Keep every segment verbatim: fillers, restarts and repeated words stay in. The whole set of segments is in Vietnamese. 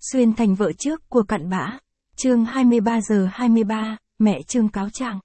Xuyên thành vợ trước của cặn bã. Chương hai mươi ba giờ hai mươi ba, mẹ Trương cáo trạng.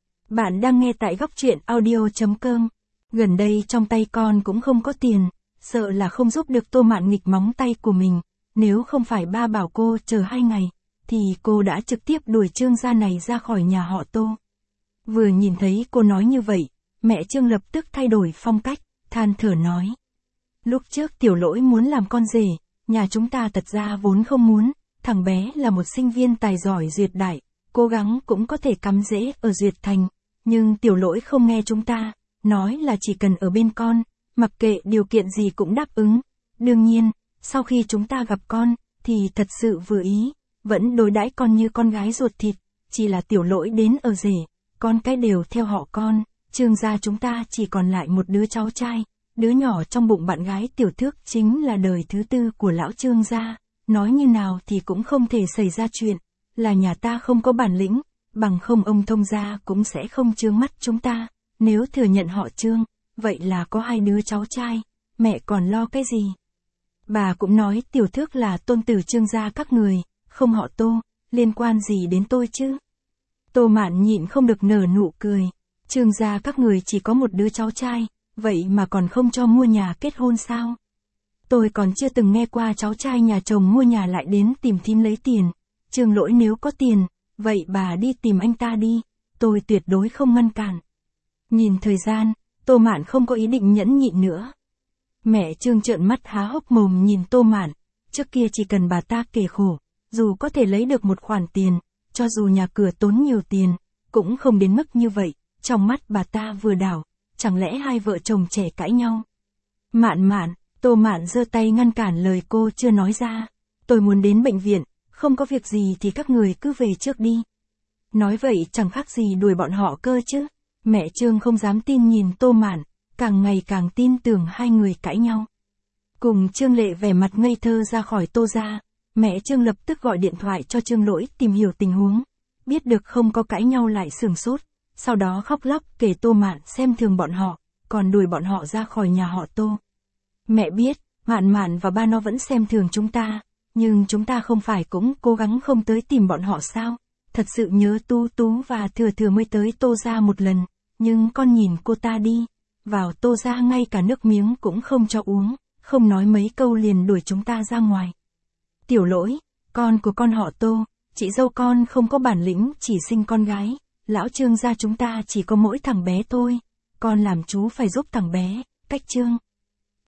Bạn đang nghe tại góc truyện audio chấm com. Gần đây trong tay con cũng không có tiền, sợ là không giúp được Tô Mạn nghịch móng tay của mình, nếu không phải ba bảo cô chờ hai ngày, thì cô đã trực tiếp đuổi Trương gia này ra khỏi nhà họ Tô. Vừa nhìn thấy cô nói như vậy, mẹ Trương lập tức thay đổi phong cách, than thở nói. Lúc trước Tiểu Lỗi muốn làm con rể, nhà chúng ta thật ra vốn không muốn, thằng bé là một sinh viên tài giỏi duyệt đại, cố gắng cũng có thể cắm rễ ở duyệt thành, nhưng Tiểu Lỗi không nghe chúng ta, nói là chỉ cần ở bên con, mặc kệ điều kiện gì cũng đáp ứng. Đương nhiên, sau khi chúng ta gặp con, thì thật sự vừa ý, vẫn đối đãi con như con gái ruột thịt, chỉ là Tiểu Lỗi đến ở rể, con cái đều theo họ con, Trương gia chúng ta chỉ còn lại một đứa cháu trai. Đứa nhỏ trong bụng bạn gái Tiểu Thước chính là đời thứ tư của lão Trương gia, nói như nào thì cũng không thể xảy ra chuyện, là nhà ta không có bản lĩnh, bằng không ông Thông gia cũng sẽ không trướng mắt chúng ta, nếu thừa nhận họ Trương, vậy là có hai đứa cháu trai, mẹ còn lo cái gì? Bà cũng nói Tiểu Thước là tôn tử Trương gia các người, không họ Tô, liên quan gì đến tôi chứ? Tô Mạn nhịn không được nở nụ cười, Trương gia các người chỉ có một đứa cháu trai. Vậy mà còn không cho mua nhà kết hôn sao? Tôi còn chưa từng nghe qua cháu trai nhà chồng mua nhà lại đến tìm thím lấy tiền. Trương Lỗi nếu có tiền, vậy bà đi tìm anh ta đi, tôi tuyệt đối không ngăn cản. Nhìn thời gian, Tô Mạn không có ý định nhẫn nhịn nữa. Mẹ Trương trợn mắt há hốc mồm nhìn Tô Mạn, trước kia chỉ cần bà ta kể khổ, dù có thể lấy được một khoản tiền, cho dù nhà cửa tốn nhiều tiền, cũng không đến mức như vậy, trong mắt bà ta vừa đảo. Chẳng lẽ hai vợ chồng trẻ cãi nhau? Mạn Mạn, Tô Mạn giơ tay ngăn cản lời cô chưa nói ra. Tôi muốn đến bệnh viện, không có việc gì thì các người cứ về trước đi. Nói vậy chẳng khác gì đuổi bọn họ cơ chứ. Mẹ Trương không dám tin nhìn Tô Mạn, càng ngày càng tin tưởng hai người cãi nhau. Cùng Trương Lệ vẻ mặt ngây thơ ra khỏi Tô gia, mẹ Trương lập tức gọi điện thoại cho Trương Lỗi tìm hiểu tình huống. Biết được không có cãi nhau lại sửng sốt. Sau đó khóc lóc kể Tô Mạn xem thường bọn họ, còn đuổi bọn họ ra khỏi nhà họ Tô. Mẹ biết, Mạn Mạn và ba nó vẫn xem thường chúng ta, nhưng chúng ta không phải cũng cố gắng không tới tìm bọn họ sao? Thật sự nhớ Tú Tú và Thừa Thừa mới tới Tô gia một lần, nhưng con nhìn cô ta đi, vào Tô gia ngay cả nước miếng cũng không cho uống, không nói mấy câu liền đuổi chúng ta ra ngoài. Tiểu Lỗi, con của con họ Tô, chị dâu con không có bản lĩnh chỉ sinh con gái. Lão Trương gia chúng ta chỉ có mỗi thằng bé thôi, con làm chú phải giúp thằng bé, cách Trương.